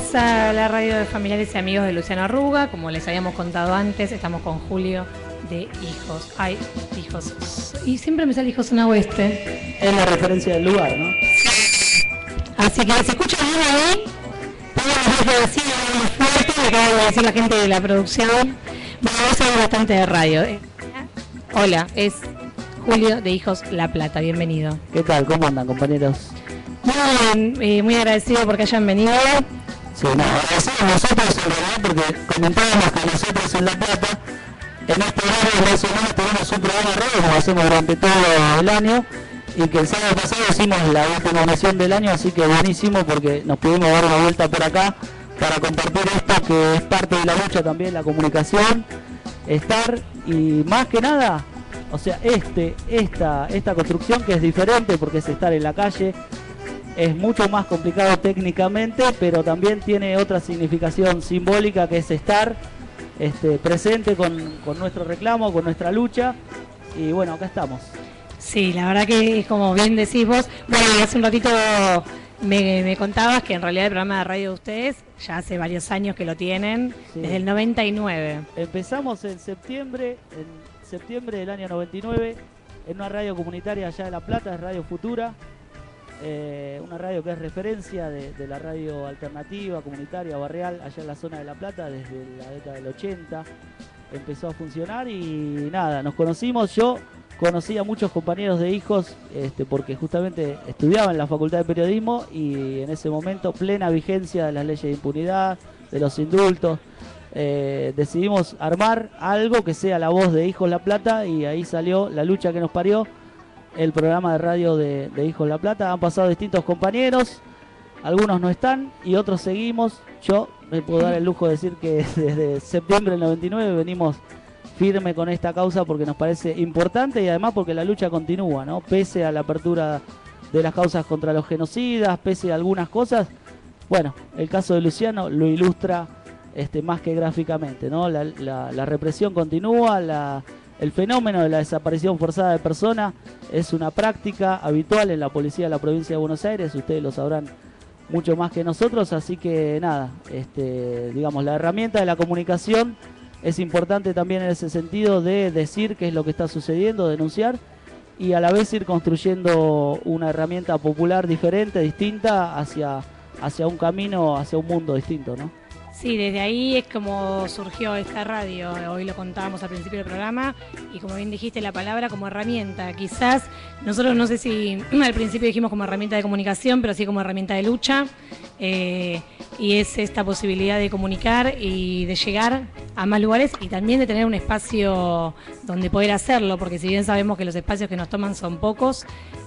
Bienvenidos a la radio de familiares y amigos de Luciano Arruga. Como les habíamos contado antes, estamos con Julio de Hijos. Ay, Hijos. Y siempre me sale Hijos Zona Oeste. Es la referencia del lugar, ¿no? Así que se escucha bien ahí. Podemos decir más fuerte, me acaba de decir la gente de la producción. Bueno, vamos a ver bastante de radio. Hola, es Julio de Hijos La Plata. Bienvenido. ¿Qué tal? ¿Cómo andan, compañeros? Muy agradecido porque hayan venido. Sí, no, agradecemos nosotros en realidad porque comentábamos que nosotros en La Plata, en este horario de semana tenemos un programa de radio como hacemos durante todo el año y que el sábado pasado hicimos la última emisión del año, así que buenísimo porque nos pudimos dar una vuelta por acá para compartir esto que es parte de la lucha también, la comunicación, estar y más que nada, o sea, esta construcción que es diferente porque es estar en la calle. Es mucho más complicado técnicamente, pero también tiene otra significación simbólica que es estar presente con nuestro reclamo, con nuestra lucha. Y bueno, acá estamos. Sí, la verdad que como bien decís vos, bueno, hace un ratito me contabas que en realidad el programa de radio de ustedes ya hace varios años que lo tienen, sí. Desde el 99. Empezamos en septiembre del año 99 en una radio comunitaria allá de La Plata, es Radio Futura. Una radio que es referencia de la radio alternativa, comunitaria, barrial, allá en la zona de La Plata, desde la década del 80 empezó a funcionar y nada, nos conocimos. Yo conocí a muchos compañeros de Hijos porque justamente estudiaba en la Facultad de Periodismo y en ese momento, plena vigencia de las leyes de impunidad, de los indultos, decidimos armar algo que sea la voz de Hijos La Plata y ahí salió La Lucha que nos parió, el programa de radio de Hijos La Plata. Han pasado distintos compañeros, algunos no están y otros seguimos. Yo me puedo dar el lujo de decir que desde septiembre del 99 venimos firme con esta causa porque nos parece importante y además porque la lucha continúa, ¿no? Pese a la apertura de las causas contra los genocidas, pese a algunas cosas. Bueno, el caso de Luciano lo ilustra más que gráficamente, ¿no? La represión continúa, el fenómeno de la desaparición forzada de personas es una práctica habitual en la policía de la provincia de Buenos Aires, ustedes lo sabrán mucho más que nosotros, así que nada, digamos, la herramienta de la comunicación es importante también en ese sentido de decir qué es lo que está sucediendo, denunciar y a la vez ir construyendo una herramienta popular diferente, distinta, hacia un camino, hacia un mundo distinto, ¿no? Sí, desde ahí es como surgió esta radio, hoy lo contábamos al principio del programa y como bien dijiste la palabra como herramienta, quizás nosotros no sé si al principio dijimos como herramienta de comunicación, pero sí como herramienta de lucha y es esta posibilidad de comunicar y de llegar a más lugares y también de tener un espacio donde poder hacerlo, porque si bien sabemos que los espacios que nos toman son pocos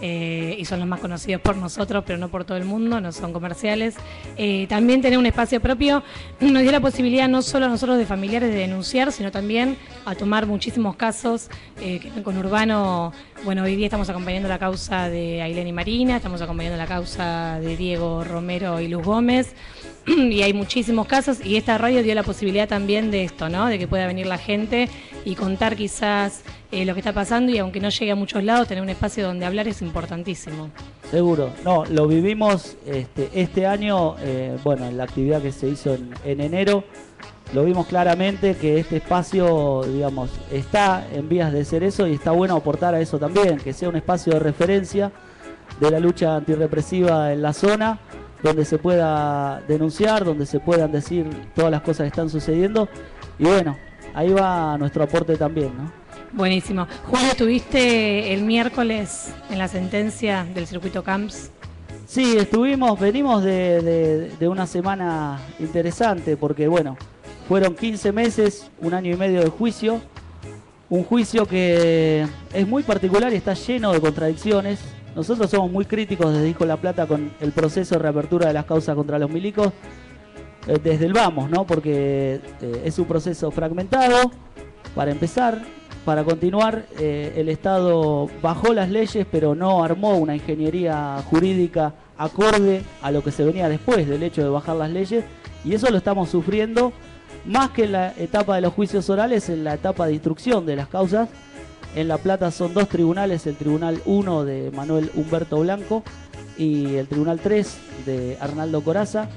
y son los más conocidos por nosotros, pero no por todo el mundo, no son comerciales, también tener un espacio propio nos dio la posibilidad no solo a nosotros de familiares de denunciar, sino también a tomar muchísimos casos con Urbano. Bueno, hoy día estamos acompañando la causa de Ailén y Marina, estamos acompañando la causa de Diego Romero y Luz Gómez, y hay muchísimos casos, y esta radio dio la posibilidad también de esto, ¿no? De que pueda venir la gente y contar quizás lo que está pasando, y aunque no llegue a muchos lados, tener un espacio donde hablar es importantísimo. Seguro, no, lo vivimos este año, bueno, en la actividad que se hizo en enero, lo vimos claramente que este espacio, digamos, está en vías de ser eso y está bueno aportar a eso también, que sea un espacio de referencia de la lucha antirrepresiva en la zona, donde se pueda denunciar, donde se puedan decir todas las cosas que están sucediendo y bueno, ahí va nuestro aporte también, ¿no? Buenísimo. Julio, ¿estuviste el miércoles en la sentencia del circuito Camps? Sí, venimos de una semana interesante porque bueno, fueron 15 meses, un año y medio de juicio, un juicio que es muy particular y está lleno de contradicciones. Nosotros somos muy críticos desde Hijos La Plata con el proceso de reapertura de las causas contra los milicos, desde el vamos, ¿no? Porque es un proceso fragmentado, para empezar. Para continuar, el Estado bajó las leyes, pero no armó una ingeniería jurídica acorde a lo que se venía después del hecho de bajar las leyes, y eso lo estamos sufriendo más que en la etapa de los juicios orales, en la etapa de instrucción de las causas. En La Plata son dos tribunales, el Tribunal 1 de Manuel Humberto Blanco y el Tribunal 3 de Arnaldo Corazza,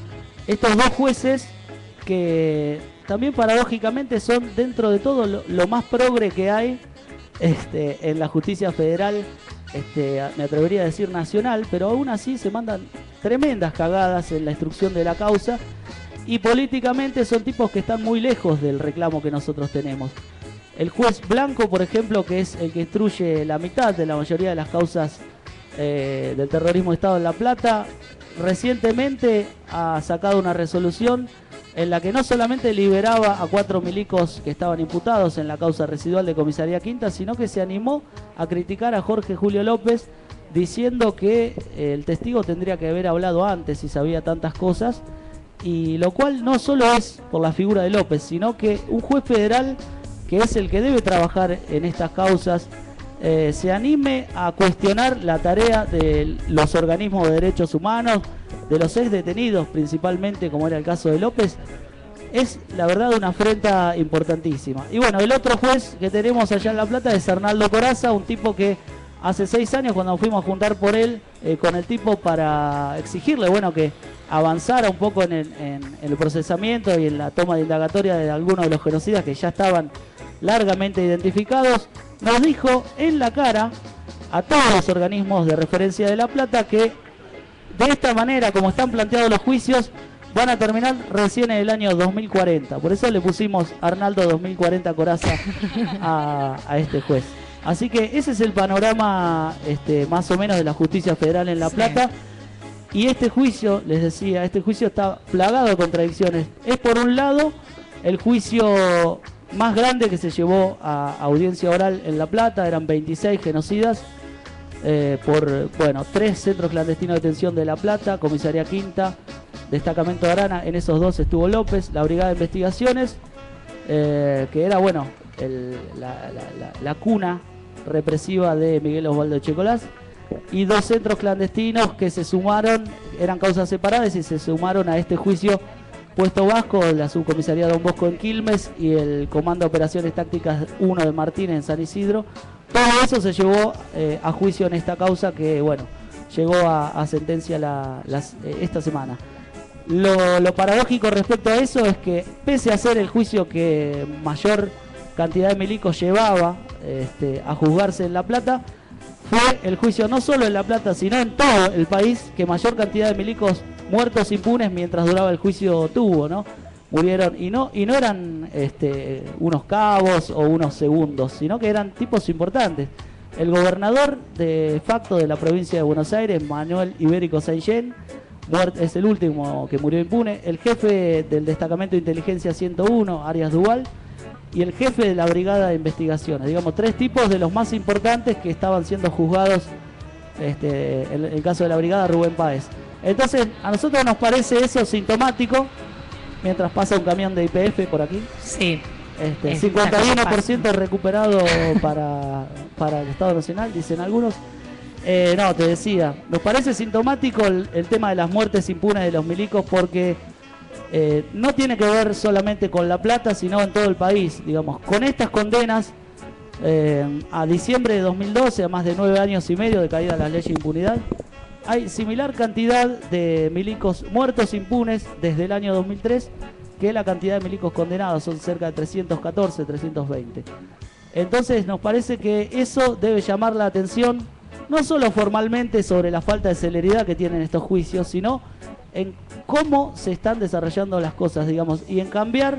estos dos jueces que también paradójicamente son dentro de todo lo más progre que hay en la justicia federal, me atrevería a decir nacional, pero aún así se mandan tremendas cagadas en la instrucción de la causa y políticamente son tipos que están muy lejos del reclamo que nosotros tenemos. El juez Blanco, por ejemplo, que es el que instruye la mitad de la mayoría de las causas del terrorismo de Estado en La Plata, recientemente ha sacado una resolución en la que no solamente liberaba a 4 milicos que estaban imputados en la causa residual de Comisaría Quinta, sino que se animó a criticar a Jorge Julio López, diciendo que el testigo tendría que haber hablado antes si sabía tantas cosas, y lo cual no solo es por la figura de López, sino que un juez federal, que es el que debe trabajar en estas causas, se anime a cuestionar la tarea de los organismos de derechos humanos, de los ex detenidos principalmente, como era el caso de López, es la verdad una afrenta importantísima. Y bueno, el otro juez que tenemos allá en La Plata es Arnaldo Corazza, un tipo que hace 6 años cuando nos fuimos a juntar por él con el tipo para exigirle, bueno, que avanzara un poco en el procesamiento y en la toma de indagatoria de algunos de los genocidas que ya estaban largamente identificados, nos dijo en la cara a todos los organismos de referencia de La Plata que de esta manera, como están planteados los juicios, van a terminar recién en el año 2040. Por eso le pusimos Arnaldo 2040 Corazza a este juez. Así que ese es el panorama más o menos de la justicia federal en La Plata. Y este juicio, les decía, este juicio está plagado de contradicciones. Es por un lado el juicio más grande que se llevó a audiencia oral en La Plata, eran 26 genocidas. Por 3 centros clandestinos de detención de La Plata, Comisaría Quinta, Destacamento de Arana, en esos 2 estuvo López, la Brigada de Investigaciones, que era la cuna represiva de Miguel Osvaldo Checolás, y 2 centros clandestinos que se sumaron, eran causas separadas y se sumaron a este juicio Puesto Vasco, la subcomisaría Don Bosco en Quilmes y el Comando de Operaciones Tácticas 1 de Martínez en San Isidro. Todo eso se llevó a juicio en esta causa que, bueno, llegó a sentencia esta semana. Lo paradójico respecto a eso es que, pese a ser el juicio que mayor cantidad de milicos llevaba a juzgarse en La Plata, fue el juicio no solo en La Plata, sino en todo el país que mayor cantidad de milicos muertos impunes mientras duraba el juicio tuvo, ¿no? Murieron y no eran unos cabos o unos segundos, sino que eran tipos importantes. El gobernador de facto de la provincia de Buenos Aires, Manuel Ibérico Saint-Jean, es el último que murió impune. El jefe del destacamento de inteligencia 101, Arias Duval, y el jefe de la brigada de investigaciones. Digamos, 3 tipos de los más importantes que estaban siendo juzgados, en el caso de la brigada, Rubén Páez. Entonces, a nosotros nos parece eso sintomático, mientras pasa un camión de YPF por aquí. Sí. 51% recuperado para el Estado Nacional, dicen algunos. No, te decía, nos parece sintomático el tema de las muertes impunes de los milicos porque no tiene que ver solamente con La Plata, sino en todo el país. Digamos, con estas condenas a diciembre de 2012, a más de 9 años y medio de caída de las leyes de impunidad, hay similar cantidad de milicos muertos impunes desde el año 2003 que la cantidad de milicos condenados, son cerca de 314, 320. Entonces nos parece que eso debe llamar la atención, no solo formalmente sobre la falta de celeridad que tienen estos juicios, sino en cómo se están desarrollando las cosas, digamos, y en cambiar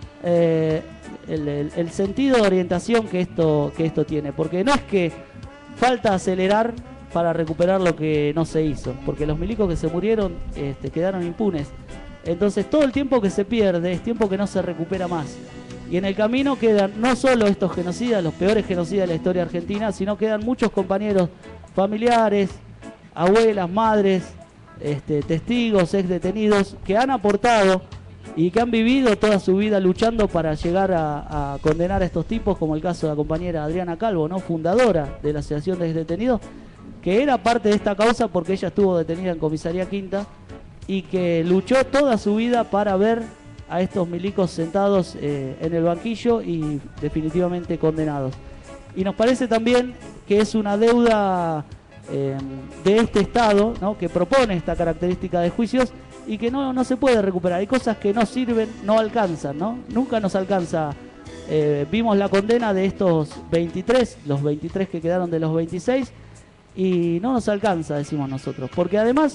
el sentido de orientación que esto tiene, porque no es que falta acelerar para recuperar lo que no se hizo, porque los milicos que se murieron quedaron impunes. Entonces todo el tiempo que se pierde es tiempo que no se recupera más. Y en el camino quedan no solo estos genocidas, los peores genocidas de la historia argentina, sino quedan muchos compañeros familiares, abuelas, madres, testigos, ex detenidos, que han aportado y que han vivido toda su vida luchando para llegar a condenar a estos tipos, como el caso de la compañera Adriana Calvo, ¿no? Fundadora de la Asociación de Ex Detenidos, que era parte de esta causa porque ella estuvo detenida en Comisaría Quinta y que luchó toda su vida para ver a estos milicos sentados en el banquillo y definitivamente condenados. Y nos parece también que es una deuda de este Estado, ¿no?, que propone esta característica de juicios, y que no se puede recuperar. Hay cosas que no sirven, no alcanzan, ¿no? Nunca nos alcanza. Vimos la condena de estos 23, los 23 que quedaron de los 26, y no nos alcanza, decimos nosotros, porque además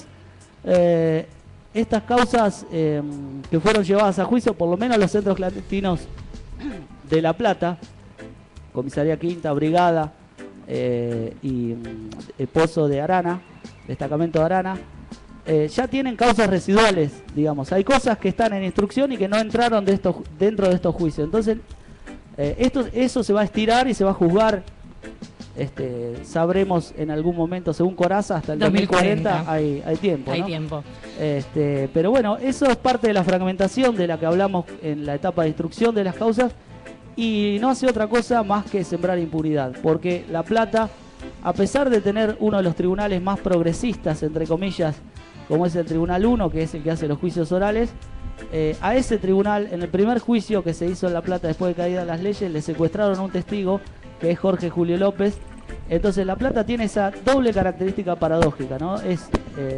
estas causas que fueron llevadas a juicio, por lo menos los centros clandestinos de La Plata, Comisaría Quinta, Brigada y Pozo de Arana, Destacamento de Arana, ya tienen causas residuales, digamos. Hay cosas que están en instrucción y que no entraron dentro de estos juicios. Entonces, eso se va a estirar y se va a juzgar. Sabremos en algún momento, según Corazza, hasta el 2040 hay tiempo, ¿no? Hay tiempo. Pero bueno, eso es parte de la fragmentación de la que hablamos en la etapa de instrucción de las causas, y no hace otra cosa más que sembrar impunidad, porque La Plata, a pesar de tener uno de los tribunales más progresistas, entre comillas, como es el Tribunal 1, que es el que hace los juicios orales, a ese tribunal, en el primer juicio que se hizo en La Plata después de caídas las leyes, le secuestraron a un testigo, que es Jorge Julio López. Entonces La Plata tiene esa doble característica paradójica, ¿no? Es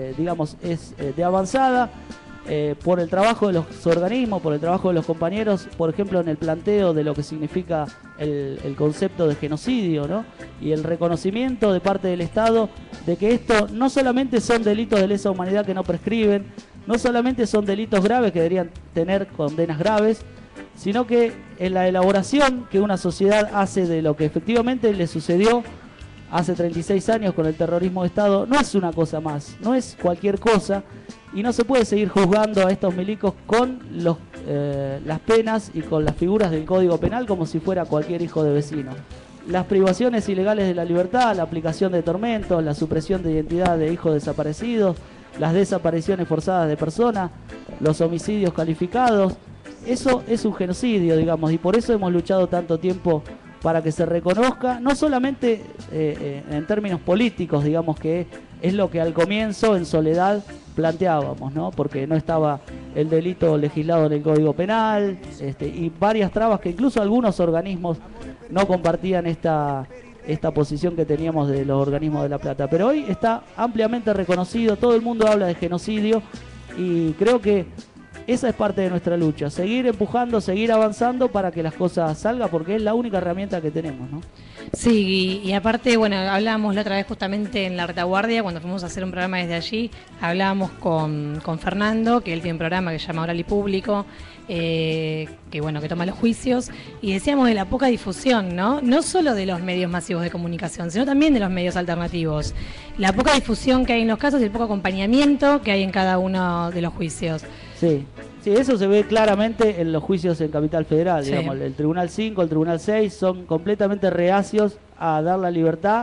de avanzada por el trabajo de los organismos, por el trabajo de los compañeros, por ejemplo en el planteo de lo que significa el concepto de genocidio, ¿no? Y el reconocimiento de parte del Estado de que esto no solamente son delitos de lesa humanidad que no prescriben, no solamente son delitos graves que deberían tener condenas graves, sino que en la elaboración que una sociedad hace de lo que efectivamente le sucedió hace 36 años con el terrorismo de Estado, no es una cosa más, no es cualquier cosa, y no se puede seguir juzgando a estos milicos con las penas y con las figuras del Código Penal como si fuera cualquier hijo de vecino. Las privaciones ilegales de la libertad, la aplicación de tormentos, la supresión de identidad de hijos desaparecidos, las desapariciones forzadas de personas, los homicidios calificados, eso es un genocidio, digamos, y por eso hemos luchado tanto tiempo para que se reconozca, no solamente en términos políticos, digamos, que es lo que al comienzo en Soledad planteábamos, ¿no? Porque no estaba el delito legislado en el Código Penal, y varias trabas que incluso algunos organismos no compartían esta posición que teníamos de los organismos de La Plata. Pero hoy está ampliamente reconocido, todo el mundo habla de genocidio, y creo que esa es parte de nuestra lucha, seguir empujando, seguir avanzando para que las cosas salgan, porque es la única herramienta que tenemos, ¿no? Sí, y aparte, bueno, hablábamos la otra vez justamente en la retaguardia, cuando fuimos a hacer un programa desde allí, hablábamos con Fernando, que él tiene un programa que se llama Oral y Público, que bueno, que toma los juicios, y decíamos de la poca difusión, ¿no? No solo de los medios masivos de comunicación, sino también de los medios alternativos. La poca difusión que hay en los casos y el poco acompañamiento que hay en cada uno de los juicios. Sí, eso se ve claramente en los juicios en Capital Federal, sí. Digamos, el Tribunal 5, el Tribunal 6 son completamente reacios a dar la libertad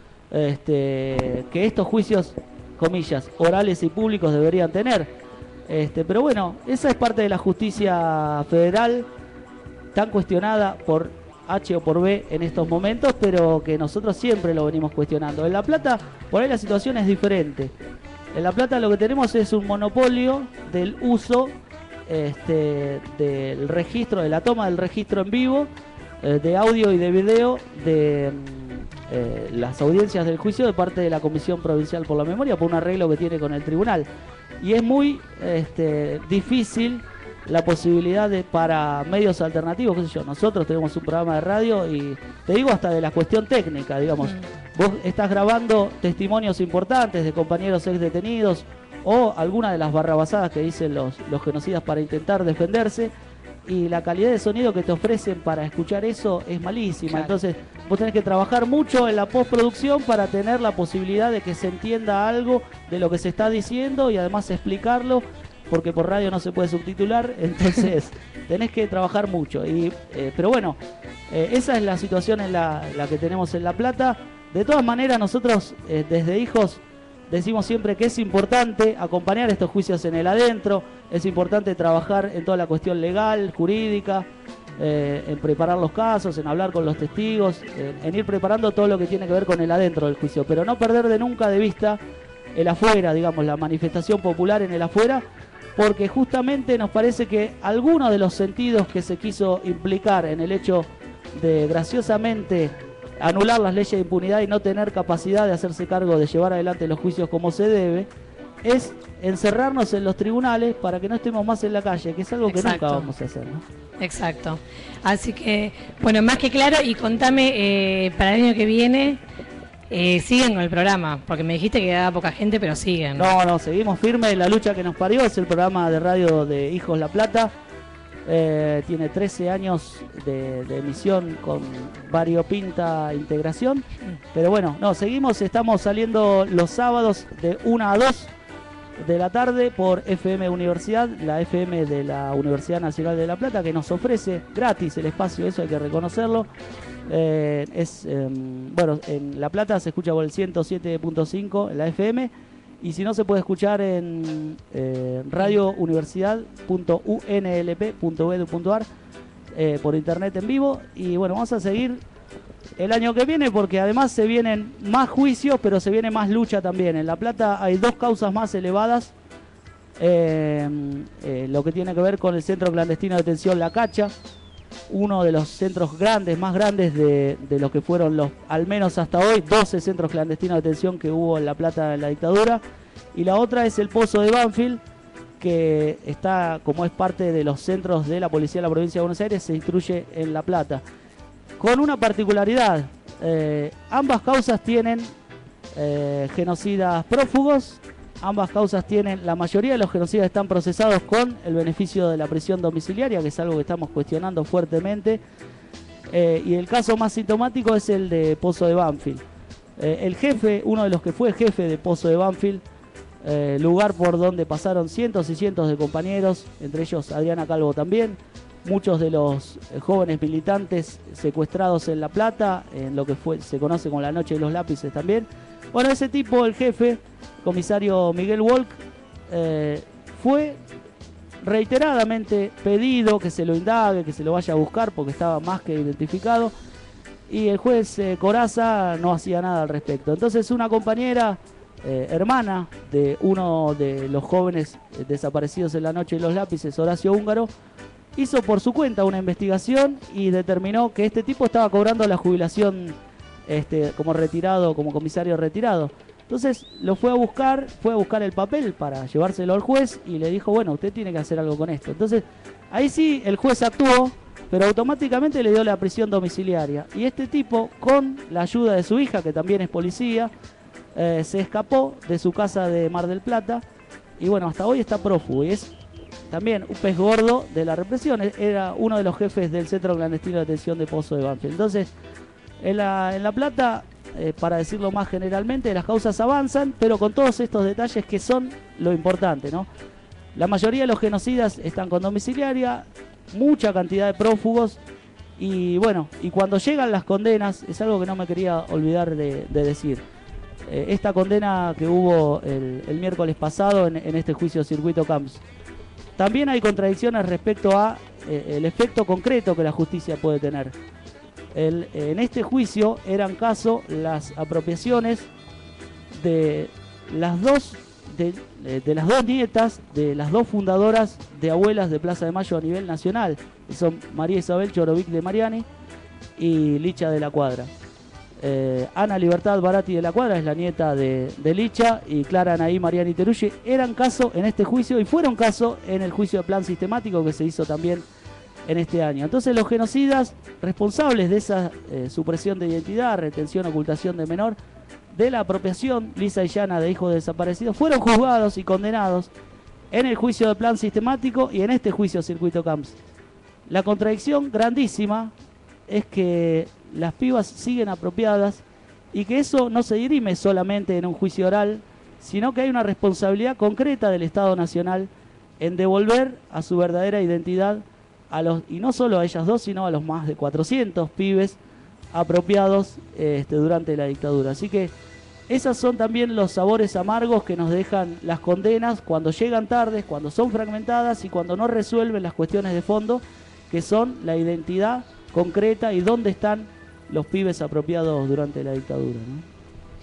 que estos juicios, comillas, orales y públicos deberían tener. Pero bueno, esa es parte de la justicia federal, tan cuestionada por H o por B en estos momentos, pero que nosotros siempre lo venimos cuestionando. En La Plata, por ahí la situación es diferente. En La Plata lo que tenemos es un monopolio del uso del registro, de la toma del registro en vivo, de audio y de video de las audiencias del juicio de parte de la Comisión Provincial por la Memoria, por un arreglo que tiene con el tribunal. Y es muy difícil la posibilidad para medios alternativos, qué sé yo, nosotros tenemos un programa de radio y te digo hasta de la cuestión técnica, digamos, vos estás grabando testimonios importantes de compañeros ex detenidos o alguna de las barrabasadas que dicen los genocidas para intentar defenderse, y la calidad de sonido que te ofrecen para escuchar eso es malísima. Claro. Entonces vos tenés que trabajar mucho en la postproducción para tener la posibilidad de que se entienda algo de lo que se está diciendo y además explicarlo, porque por radio no se puede subtitular, entonces tenés que trabajar mucho. Pero bueno, esa es la situación en la que tenemos en La Plata. De todas maneras, nosotros desde Hijos decimos siempre que es importante acompañar estos juicios en el adentro, es importante trabajar en toda la cuestión legal, jurídica, en preparar los casos, en hablar con los testigos, en ir preparando todo lo que tiene que ver con el adentro del juicio, pero no perder nunca de vista el afuera, digamos, la manifestación popular en el afuera, porque justamente nos parece que algunos de los sentidos que se quiso implicar en el hecho de graciosamente anular las leyes de impunidad y no tener capacidad de hacerse cargo de llevar adelante los juicios como se debe, es encerrarnos en los tribunales para que no estemos más en la calle, que es algo que Exacto. nunca vamos a hacer, ¿no? Exacto. Así que, bueno, más que claro, y contame, para el año que viene, siguen con el programa, porque me dijiste que quedaba poca gente, pero siguen. No, seguimos firmes. La lucha que nos parió es el programa de radio de Hijos La Plata. Tiene 13 años de emisión con variopinta integración. Pero bueno, seguimos, estamos saliendo los sábados de 1 a 2 de la tarde por FM Universidad, la FM de la Universidad Nacional de La Plata, que nos ofrece gratis el espacio, eso hay que reconocerlo. Bueno, en La Plata se escucha por el 107.5 en la FM, y si no se puede escuchar en radiouniversidad.unlp.edu.ar por internet en vivo. Y bueno, vamos a seguir el año que viene, porque además se vienen más juicios, pero se viene más lucha también. En La Plata hay 2 causas más elevadas, lo que tiene que ver con el centro clandestino de detención La Cacha, uno de los centros más grandes de lo que fueron al menos hasta hoy, 12 centros clandestinos de detención que hubo en La Plata en la dictadura. Y la otra es el Pozo de Banfield, que está, como es parte de los centros de la Policía de la Provincia de Buenos Aires, se instruye en La Plata. Con una particularidad, ambas causas tienen genocidas prófugos, ambas causas tienen, la mayoría de los genocidas están procesados con el beneficio de la prisión domiciliaria, que es algo que estamos cuestionando fuertemente, y el caso más sintomático es el de Pozo de Banfield. El jefe, uno de los que fue jefe de Pozo de Banfield, lugar por donde pasaron cientos y cientos de compañeros, entre ellos Adriana Calvo también, muchos de los jóvenes militantes secuestrados en La Plata, en lo que se conoce como la Noche de los Lápices también. Bueno, ese tipo, el jefe, comisario Miguel Wolk, fue reiteradamente pedido que se lo indague, que se lo vaya a buscar, porque estaba más que identificado, y el juez Corazza no hacía nada al respecto. Entonces una compañera, hermana de uno de los jóvenes desaparecidos en la Noche de los Lápices, Horacio Húngaro, hizo por su cuenta una investigación y determinó que este tipo estaba cobrando la jubilación como retirado, como comisario retirado. Entonces lo fue a buscar el papel para llevárselo al juez y le dijo, bueno, usted tiene que hacer algo con esto. Entonces ahí sí el juez actuó, pero automáticamente le dio la prisión domiciliaria. Y este tipo, con la ayuda de su hija, que también es policía, se escapó de su casa de Mar del Plata y bueno, hasta hoy está prófugo y es también un pez gordo de la represión. Era uno de los jefes del centro clandestino de detención de Pozo de Banfield. Entonces, en La Plata, para decirlo más generalmente, las causas avanzan, pero con todos estos detalles que son lo importante, ¿no? La mayoría de los genocidas están con domiciliaria, mucha cantidad de prófugos, y bueno, y cuando llegan las condenas, es algo que no me quería olvidar de decir. Esta condena que hubo el miércoles pasado en este juicio Circuito Camps, también hay contradicciones respecto a el efecto concreto que la justicia puede tener. En este juicio eran caso las apropiaciones de las dos nietas de las 2 fundadoras de Abuelas de Plaza de Mayo a nivel nacional, que son María Isabel Chorovic de Mariani y Licha de la Cuadra. Ana Libertad Barati de la Cuadra es la nieta de Licha, y Clara Anaí Mariani Teruggi eran caso en este juicio y fueron caso en el juicio de plan sistemático que se hizo también en este año. Entonces los genocidas responsables de esa supresión de identidad, retención, ocultación de menor, de la apropiación lisa y llana de hijos desaparecidos, fueron juzgados y condenados en el juicio de plan sistemático y en este juicio Circuito Camps. La contradicción grandísima es que las pibas siguen apropiadas y que eso no se dirime solamente en un juicio oral, sino que hay una responsabilidad concreta del Estado Nacional en devolver a su verdadera identidad y no solo a ellas 2, sino a los más de 400 pibes apropiados durante la dictadura. Así que esos son también los sabores amargos que nos dejan las condenas cuando llegan tardes, cuando son fragmentadas y cuando no resuelven las cuestiones de fondo, que son la identidad concreta y dónde están los pibes apropiados durante la dictadura, ¿no?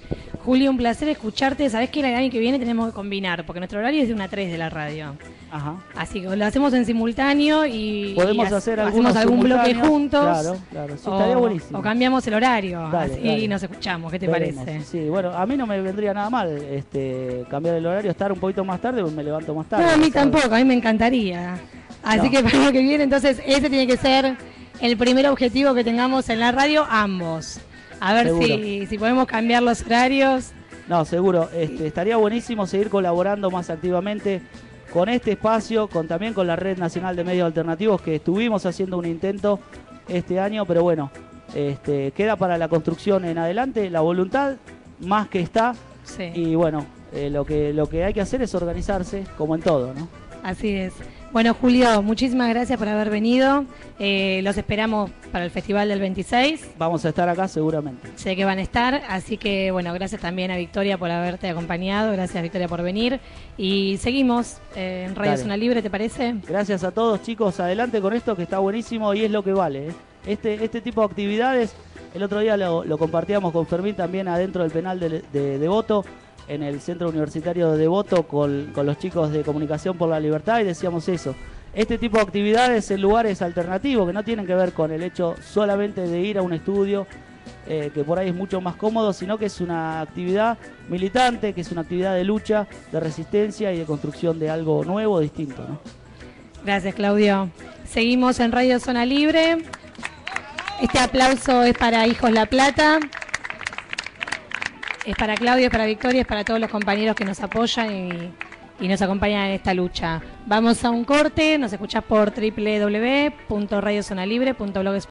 Julio, un placer escucharte. Sabés que el año que viene tenemos que combinar, porque nuestro horario es de 1 a 3 de la radio. Ajá. Así que lo hacemos en simultáneo y podemos hacer hacemos algún bloque juntos. Claro, sí, estaría buenísimo. O cambiamos el horario, Dale. y nos escuchamos. ¿Qué te parece? Sí, bueno, a mí no me vendría nada mal cambiar el horario, estar un poquito más tarde, porque me levanto más tarde. No, a mí tampoco, a mí me encantaría. Así que para el año que viene, entonces, ese tiene que ser el primer objetivo que tengamos en la radio, ambos. A ver si podemos cambiar los horarios. No, seguro. Estaría buenísimo seguir colaborando más activamente con este espacio, también con la Red Nacional de Medios Alternativos, que estuvimos haciendo un intento este año, pero bueno, queda para la construcción en adelante, la voluntad más que está. Sí. Y bueno, lo que hay que hacer es organizarse, como en todo, ¿no? Así es. Bueno, Julio, muchísimas gracias por haber venido. Los esperamos para el Festival del 26. Vamos a estar acá seguramente. Sé que van a estar, así que bueno, gracias también a Victoria por haberte acompañado, gracias Victoria por venir. Y seguimos en Radio Zona Libre, ¿te parece? Gracias a todos, chicos. Adelante con esto que está buenísimo y es lo que vale, ¿eh? Este tipo de actividades, el otro día lo compartíamos con Fermín también adentro del penal de Devoto, en el Centro Universitario de Devoto con los chicos de Comunicación por la Libertad, y decíamos eso. Este tipo de actividades en lugares alternativos que no tienen que ver con el hecho solamente de ir a un estudio, que por ahí es mucho más cómodo, sino que es una actividad militante, que es una actividad de lucha, de resistencia y de construcción de algo nuevo, distinto, ¿no? Gracias, Claudio. Seguimos en Radio Zona Libre. Este aplauso es para Hijos La Plata. Es para Claudio, es para Victoria, es para todos los compañeros que nos apoyan y nos acompañan en esta lucha. Vamos a un corte, nos escuchás por www.radiozonalibre.blogspot.com.